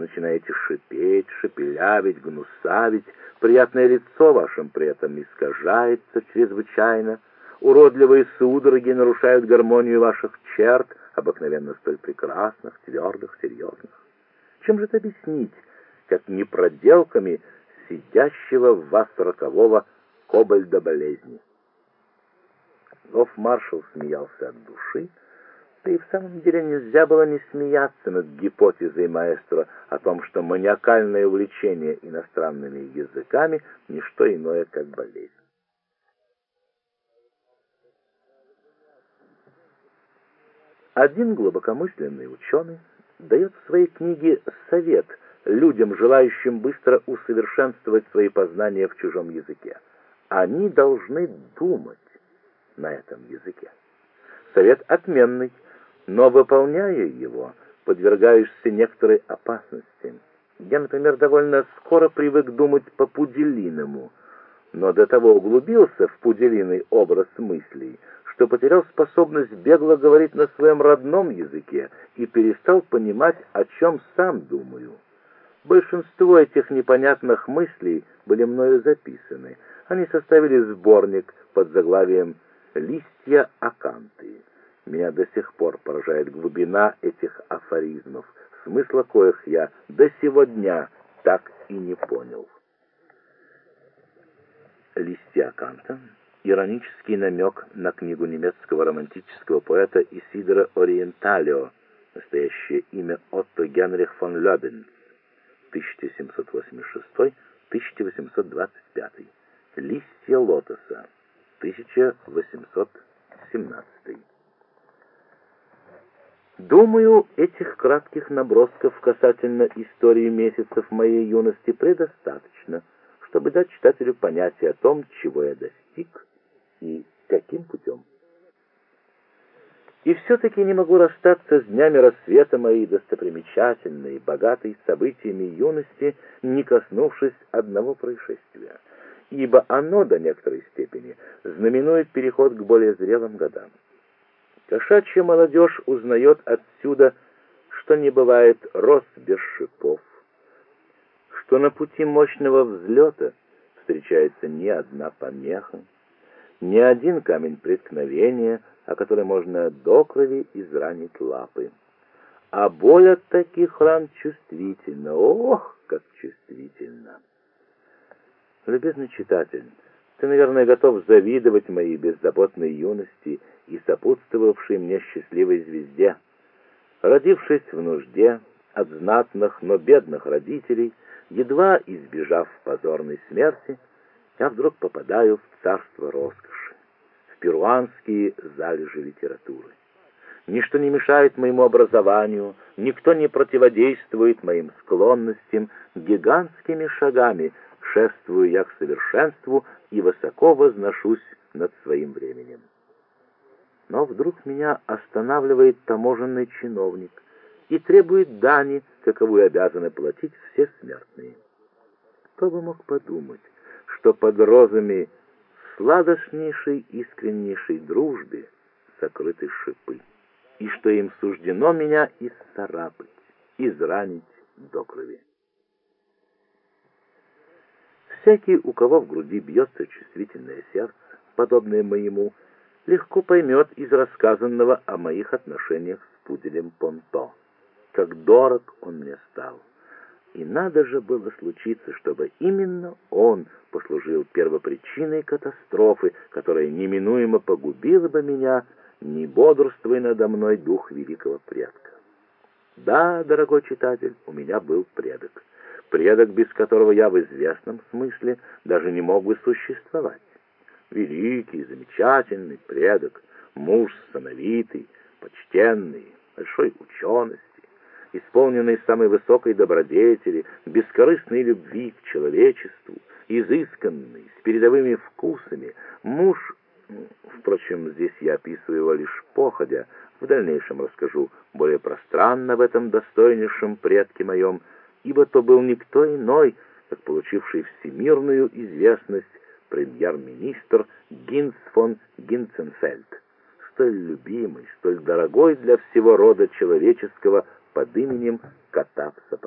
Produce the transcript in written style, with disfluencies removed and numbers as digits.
начинаете шипеть, шепелявить, гнусавить, приятное лицо вашим при этом искажается чрезвычайно, уродливые судороги нарушают гармонию ваших черт, обыкновенно столь прекрасных, твердых, серьезных. Чем же это объяснить, как не проделками сидящего в вас рокового кобальда болезни? Гофмаршал смеялся от души, да и в самом деле нельзя было не смеяться над гипотезой маэстро о том, что маниакальное увлечение иностранными языками — не что иное, как болезнь. Один глубокомысленный ученый дает в своей книге совет людям, желающим быстро усовершенствовать свои познания в чужом языке. Они должны думать на этом языке. Совет отменный, но, выполняя его, подвергаешься некоторой опасности. Я, например, довольно скоро привык думать по-пуделиному, но до того углубился в пуделиный образ мыслей, что потерял способность бегло говорить на своем родном языке и перестал понимать, о чем сам думаю. Большинство этих непонятных мыслей были мною записаны. Они составили сборник под заглавием «Листья аканты». Меня до сих пор поражает глубина этих афоризмов, смысла коих я до сего дня так и не понял. «Листья аканта» — иронический намек на книгу немецкого романтического поэта Исидора Ориенталио, настоящее имя Отто Генрих фон Лёбенц, 1786-1825, «Листья лотоса», 1817. Думаю, этих кратких набросков касательно истории месяцев моей юности предостаточно, чтобы дать читателю понятие о том, чего я достиг и каким путем. И все-таки не могу расстаться с днями рассвета моей достопримечательной, богатой событиями юности, не коснувшись одного происшествия, ибо оно до некоторой степени знаменует переход к более зрелым годам. Кошачья молодежь узнает отсюда, что не бывает роз без шипов, что на пути мощного взлета встречается не одна помеха, ни один камень преткновения, о который можно до крови изранить лапы. А боль от таких ран чувствительна, ох, как чувствительна! Любезный читатель, ты, наверное, готов завидовать моей беззаботной юности и сопутствовавшей мне счастливой звезде. Родившись в нужде от знатных, но бедных родителей, едва избежав позорной смерти, я вдруг попадаю в царство роскоши, в перуанские залежи литературы. Ничто не мешает моему образованию, никто не противодействует моим склонностям, гигантскими шагами шествую я к совершенству и высоко возношусь над своим временем. Но вдруг меня останавливает таможенный чиновник и требует дани, каковую обязаны платить все смертные. Кто бы мог подумать, что под розами сладостнейшей, искреннейшей дружбы сокрыты шипы, и что им суждено меня исцарапать, изранить до крови. Всякий, у кого в груди бьется чувствительное сердце, подобное моему, легко поймет из рассказанного о моих отношениях с пуделем Понто, как дорог он мне стал. И надо же было случиться, чтобы именно он послужил первопричиной катастрофы, которая неминуемо погубила бы меня, не бодрствуя надо мной дух великого предка. Да, дорогой читатель, у меня был предок, без которого я в известном смысле даже не мог бы существовать. Великий, замечательный предок, муж сановитый, почтенный, большой учености, исполненный самой высокой добродетели, бескорыстной любви к человечеству, изысканный, с передовыми вкусами, муж, впрочем, здесь я описываю его лишь походя, в дальнейшем расскажу более пространно в этом достойнейшем предке моем, ибо то был никто иной, как получивший всемирную известность премьер-министр Гинц фон Гинценфельд, столь любимый, столь дорогой для всего рода человеческого под именем Катавса